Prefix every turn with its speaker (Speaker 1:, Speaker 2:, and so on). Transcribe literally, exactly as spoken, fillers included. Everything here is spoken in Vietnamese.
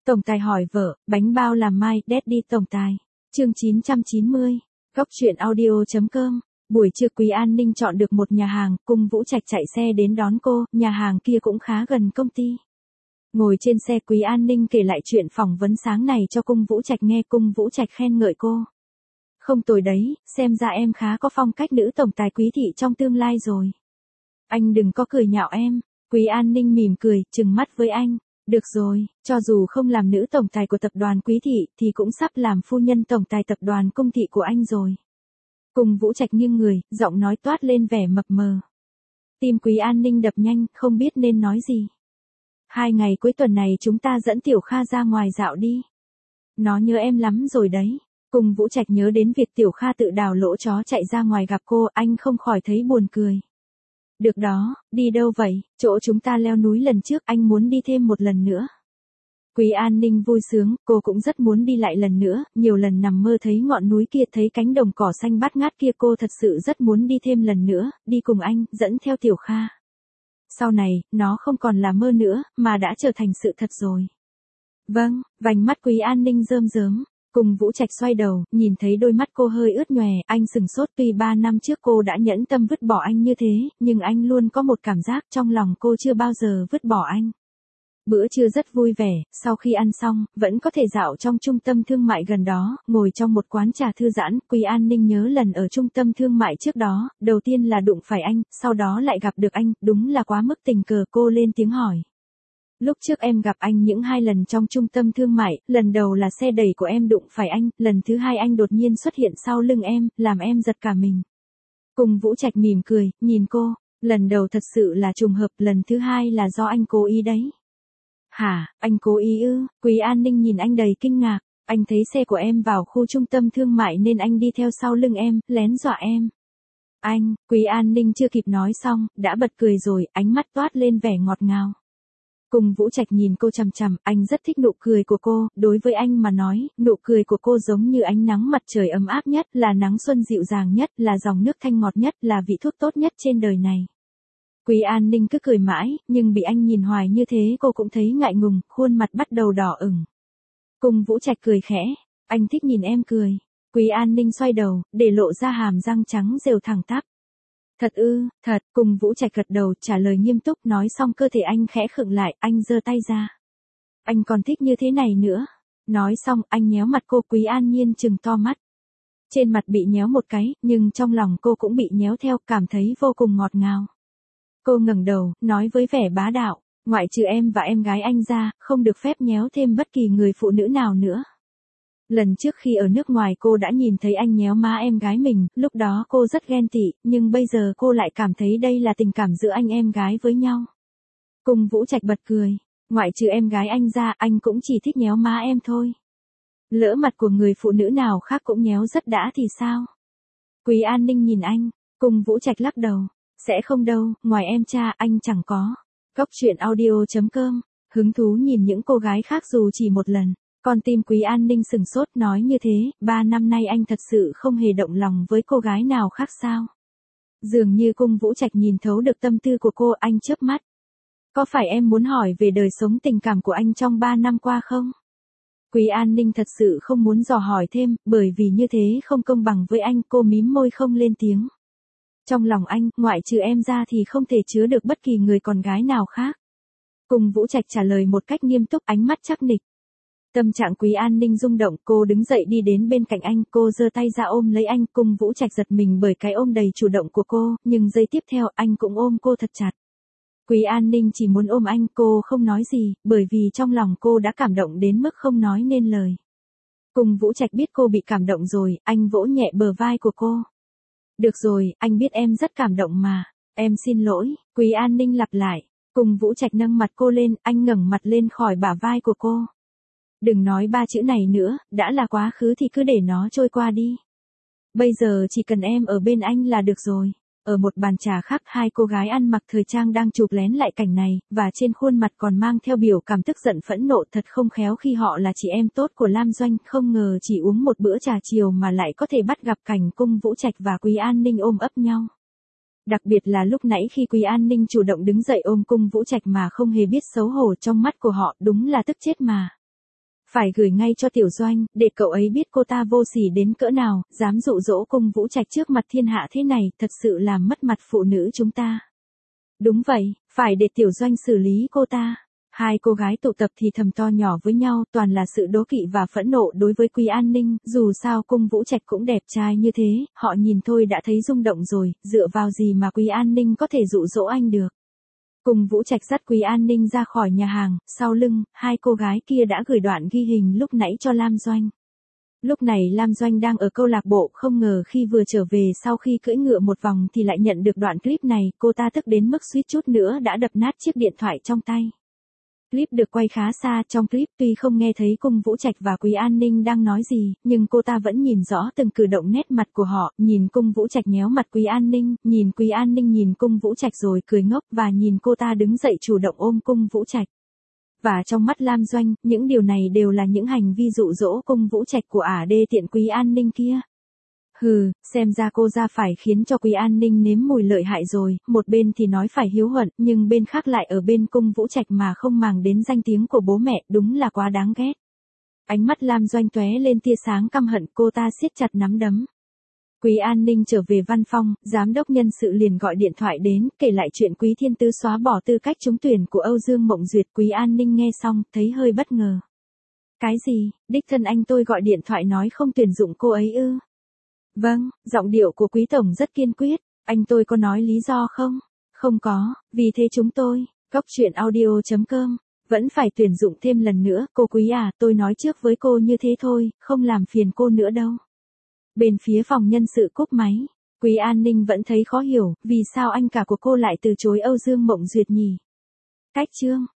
Speaker 1: Tổng tài hỏi vợ, bánh bao làm mai, Daddy tổng tài. Chương chín trăm chín mươi. Góc truyện audio chấm com. Buổi trưa Quý An Ninh chọn được một nhà hàng, Cung Vũ Trạch chạy xe đến đón cô, nhà hàng kia cũng khá gần công ty. Ngồi trên xe Quý An Ninh kể lại chuyện phỏng vấn sáng này cho Cung Vũ Trạch nghe. Cung Vũ Trạch khen ngợi cô. Không tồi đấy, xem ra em khá có phong cách nữ tổng tài Quý thị trong tương lai rồi. Anh đừng có cười nhạo em. Quý An Ninh mỉm cười, trừng mắt với anh. Được rồi, cho dù không làm nữ tổng tài của tập đoàn Quý thị thì cũng sắp làm phu nhân tổng tài tập đoàn Cung thị của anh rồi. Cung Vũ Trạch nghiêng người, giọng nói toát lên vẻ mập mờ. Tim Quý An Ninh đập nhanh, không biết nên nói gì. Hai ngày cuối tuần này chúng ta dẫn Tiểu Kha ra ngoài dạo đi. Nó nhớ em lắm rồi đấy. Cung Vũ Trạch nhớ đến việc Tiểu Kha tự đào lỗ chó chạy ra ngoài gặp cô, anh không khỏi thấy buồn cười. Được đó, đi đâu vậy? Chỗ chúng ta leo núi lần trước, anh muốn đi thêm một lần nữa. Quý An Ninh vui sướng, cô cũng rất muốn đi lại lần nữa, nhiều lần nằm mơ thấy ngọn núi kia, thấy cánh đồng cỏ xanh bát ngát kia, cô thật sự rất muốn đi thêm lần nữa, đi cùng anh, dẫn theo Tiểu Kha. Sau này, nó không còn là mơ nữa, mà đã trở thành sự thật rồi. Vâng, vành mắt Quý An Ninh rơm rớm. Cung Vũ Trạch xoay đầu, nhìn thấy đôi mắt cô hơi ướt nhòe, anh sừng sốt. Tuy ba năm trước cô đã nhẫn tâm vứt bỏ anh như thế, nhưng anh luôn có một cảm giác trong lòng cô chưa bao giờ vứt bỏ anh. Bữa trưa rất vui vẻ, sau khi ăn xong, vẫn có thể dạo trong trung tâm thương mại gần đó, ngồi trong một quán trà thư giãn. Quý An Ninh nhớ lần ở trung tâm thương mại trước đó, đầu tiên là đụng phải anh, sau đó lại gặp được anh, đúng là quá mức tình cờ. Cô lên tiếng hỏi. Lúc trước em gặp anh những hai lần trong trung tâm thương mại, lần đầu là xe đẩy của em đụng phải anh, lần thứ hai anh đột nhiên xuất hiện sau lưng em, làm em giật cả mình. Cung Vũ Trạch mỉm cười, nhìn cô, lần đầu thật sự là trùng hợp, lần thứ hai là do anh cố ý đấy. Hả, anh cố ý ư? Quý An Ninh nhìn anh đầy kinh ngạc, anh thấy xe của em vào khu trung tâm thương mại nên anh đi theo sau lưng em, lén dọa em. Anh, Quý An Ninh chưa kịp nói xong, đã bật cười rồi, ánh mắt toát lên vẻ ngọt ngào. Cung Vũ Trạch nhìn cô chằm chằm, anh rất thích nụ cười của cô, đối với anh mà nói, nụ cười của cô giống như ánh nắng mặt trời ấm áp nhất, là nắng xuân dịu dàng nhất, là dòng nước thanh ngọt nhất, là vị thuốc tốt nhất trên đời này. Quý An Ninh cứ cười mãi, nhưng bị anh nhìn hoài như thế cô cũng thấy ngại ngùng, khuôn mặt bắt đầu đỏ ửng. Cung Vũ Trạch cười khẽ, anh thích nhìn em cười. Quý An Ninh xoay đầu, để lộ ra hàm răng trắng rều thẳng tắp. Thật ư, thật. Cung Vũ Trạch gật đầu, trả lời nghiêm túc. Nói xong cơ thể anh khẽ khựng lại, anh giơ tay ra. Anh còn thích như thế này nữa. Nói xong, anh nhéo mặt cô. Quý An Nhiên trừng to mắt. Trên mặt bị nhéo một cái, nhưng trong lòng cô cũng bị nhéo theo, cảm thấy vô cùng ngọt ngào. Cô ngẩng đầu, nói với vẻ bá đạo, ngoại trừ em và em gái anh ra, không được phép nhéo thêm bất kỳ người phụ nữ nào nữa. Lần trước khi ở nước ngoài cô đã nhìn thấy anh nhéo má em gái mình, lúc đó cô rất ghen tị, nhưng bây giờ cô lại cảm thấy đây là tình cảm giữa anh em gái với nhau. Cung Vũ Trạch bật cười, ngoại trừ em gái anh ra, anh cũng chỉ thích nhéo má em thôi. Lỡ mặt của người phụ nữ nào khác cũng nhéo rất đã thì sao? Quý An Ninh nhìn anh, Cung Vũ Trạch lắc đầu, sẽ không đâu, ngoài em cha anh chẳng có. Góc truyện audio chấm com, hứng thú nhìn những cô gái khác dù chỉ một lần. Con tim Quý An Ninh sừng sốt, nói như thế, ba năm nay anh thật sự không hề động lòng với cô gái nào khác sao? Dường như Cung Vũ Trạch nhìn thấu được tâm tư của cô, anh chớp mắt. Có phải em muốn hỏi về đời sống tình cảm của anh trong ba năm qua không? Quý An Ninh thật sự không muốn dò hỏi thêm, bởi vì như thế không công bằng với anh. Cô mím môi không lên tiếng. Trong lòng anh, ngoại trừ em ra thì không thể chứa được bất kỳ người con gái nào khác. Cung Vũ Trạch trả lời một cách nghiêm túc, ánh mắt chắc nịch. Tâm trạng Quý An Ninh rung động, cô đứng dậy đi đến bên cạnh anh, cô giơ tay ra ôm lấy anh. Cung Vũ Trạch giật mình bởi cái ôm đầy chủ động của cô, nhưng giây tiếp theo anh cũng ôm cô thật chặt. Quý An Ninh chỉ muốn ôm anh, cô không nói gì, bởi vì trong lòng cô đã cảm động đến mức không nói nên lời. Cung Vũ Trạch biết cô bị cảm động rồi, anh vỗ nhẹ bờ vai của cô. Được rồi, anh biết em rất cảm động mà, em xin lỗi. Quý An Ninh lặp lại. Cung Vũ Trạch nâng mặt cô lên, anh ngẩng mặt lên khỏi bả vai của cô. Đừng nói ba chữ này nữa, đã là quá khứ thì cứ để nó trôi qua đi. Bây giờ chỉ cần em ở bên anh là được rồi. Ở một bàn trà khác, hai cô gái ăn mặc thời trang đang chụp lén lại cảnh này, và trên khuôn mặt còn mang theo biểu cảm tức giận phẫn nộ. Thật không khéo khi họ là chị em tốt của Lam Doanh, không ngờ chỉ uống một bữa trà chiều mà lại có thể bắt gặp cảnh Cung Vũ Trạch và Quý An Ninh ôm ấp nhau. Đặc biệt là lúc nãy khi Quý An Ninh chủ động đứng dậy ôm Cung Vũ Trạch mà không hề biết xấu hổ, trong mắt của họ đúng là tức chết mà. Phải gửi ngay cho Tiểu Doanh, để cậu ấy biết cô ta vô sỉ đến cỡ nào, dám dụ dỗ Cung Vũ Trạch trước mặt thiên hạ thế này, thật sự làm mất mặt phụ nữ chúng ta. Đúng vậy, phải để Tiểu Doanh xử lý cô ta. Hai cô gái tụ tập thì thầm to nhỏ với nhau, toàn là sự đố kỵ và phẫn nộ đối với Quý An Ninh, dù sao Cung Vũ Trạch cũng đẹp trai như thế, họ nhìn thôi đã thấy rung động rồi, dựa vào gì mà Quý An Ninh có thể dụ dỗ anh được. Cung Vũ Trạch dắt Quý An Ninh ra khỏi nhà hàng, sau lưng, hai cô gái kia đã gửi đoạn ghi hình lúc nãy cho Lam Doanh. Lúc này Lam Doanh đang ở câu lạc bộ, không ngờ khi vừa trở về sau khi cưỡi ngựa một vòng thì lại nhận được đoạn clip này, cô ta tức đến mức suýt chút nữa đã đập nát chiếc điện thoại trong tay. Clip được quay khá xa, trong clip tuy không nghe thấy Cung Vũ Trạch và Quý An Ninh đang nói gì, nhưng cô ta vẫn nhìn rõ từng cử động nét mặt của họ, nhìn Cung Vũ Trạch nhéo mặt Quý An Ninh, nhìn Quý An Ninh nhìn Cung Vũ Trạch rồi cười ngốc và nhìn cô ta đứng dậy chủ động ôm Cung Vũ Trạch. Và trong mắt Lam Doanh, những điều này đều là những hành vi dụ dỗ Cung Vũ Trạch của ả đê tiện Quý An Ninh kia. Hừ, xem ra cô ra phải khiến cho Quý An Ninh nếm mùi lợi hại rồi, một bên thì nói phải hiếu hận, nhưng bên khác lại ở bên Cung Vũ Trạch mà không màng đến danh tiếng của bố mẹ, đúng là quá đáng ghét. Ánh mắt Lam Doanh tóe lên tia sáng căm hận, cô ta siết chặt nắm đấm. Quý An Ninh trở về văn phòng, giám đốc nhân sự liền gọi điện thoại đến, kể lại chuyện Quý Thiên Tứ xóa bỏ tư cách trúng tuyển của Âu Dương Mộng Duyệt. Quý An Ninh nghe xong, thấy hơi bất ngờ. Cái gì, đích thân anh tôi gọi điện thoại nói không tuyển dụng cô ấy ư? Vâng, giọng điệu của Quý Tổng rất kiên quyết, anh tôi có nói lý do không? Không có, vì thế chúng tôi, Cóc Truyện Audio chấm com, vẫn phải tuyển dụng thêm lần nữa. Cô Quý à, tôi nói trước với cô như thế thôi, không làm phiền cô nữa đâu. Bên phía phòng nhân sự cúp máy, Quý An Ninh vẫn thấy khó hiểu, vì sao anh cả của cô lại từ chối Âu Dương Mộng Duyệt nhỉ? Cách chương